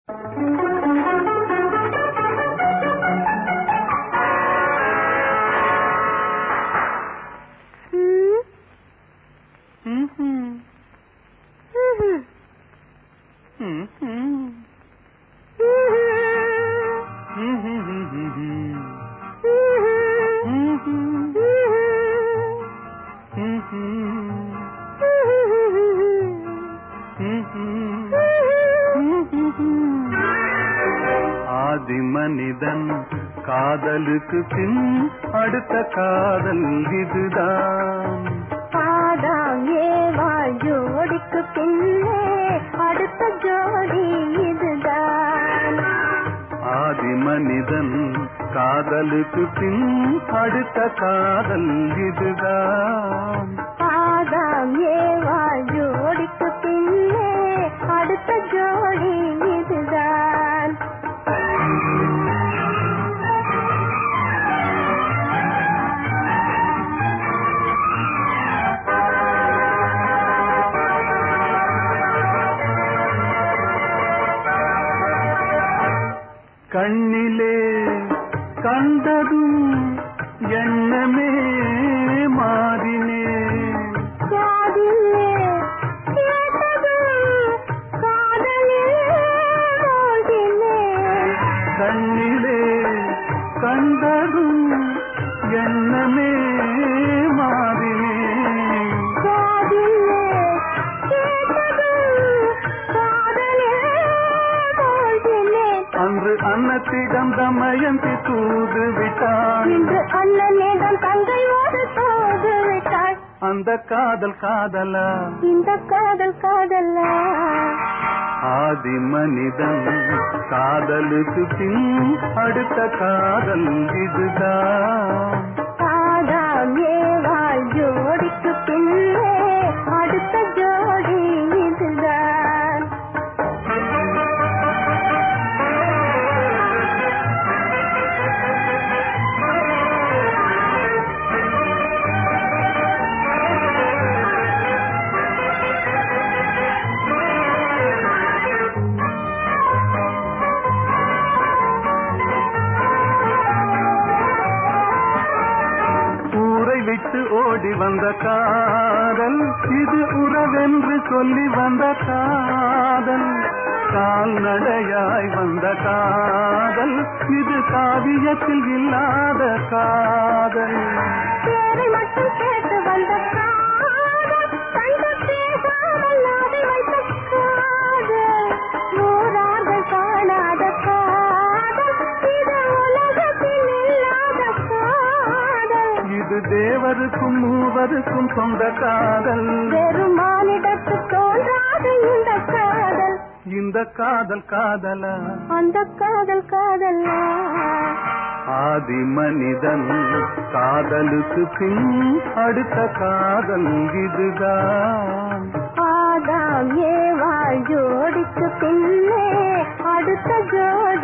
மனிதன் காதலுக்கு பின் அடுத்த காதல் இதுதான். ஆதாம் ஏவாள் ஜோடிக்கு பின்னே அடுத்த ஜோடி இதுதான். ஆதி மனிதன் காதலுக்கு பின் அடுத்த காதல் இதுதான். ஆதாம் ஏவாள் ஜோடிக்கு பின்னே அடுத்த ஜோடி இதுதான். கண்ணிலே கண்டதும் எண்ணமே மாறினே, காதிலே கேட்டதும் காதலே மோதினேன். கண்ணிலே கண்டதும் எண்ணமே மாறினே, காதிலே கேட்டதும் காதலே மோதினேன். அன்று அன்னத்திடம் தமயந்தி தூது விட்டாள், இன்று அண்ணனிடம் தங்கையோடு தோது விட்டாள். அந்த காதல் காதலா, இந்த காதல் காதலா. ஆதி மனிதன் காதலுக்கு பின் அடுத்த காதல் இதுதான். ஆதாம் ஏவாள் ஜோடிக்கு பின்னே அடுத்த ஜோடி இதுதான். விட்டு ஓடி வந்த காதல் இது உறவென்று சொல்லி வந்த காதல், கால்நடையாய் வந்த காதல் இது காவியத்தில் இல்லாத காதல். பேரை மட்டும் கேட்டு வந்த காதல், கண்டு பேசாமல் நாடி வைத்த காதல், நூறாக காணாத காதல், இது உலகத்தில் இல்லாத காதல். இது தேவருக்கும் மூவருக்கும் சொந்த காதல், வெறும் மானிடத்து தோன்றாது இந்த காதல். இந்த காதல் காதலா, அந்த காதல் காதலா. ஆதி மனிதன் காதலுக்கு பின் அடுத்த காதல் இதுதான். ஆதாம் ஏவாள் ஜோடிக்கு பின்னே அடுத்த ஜோடி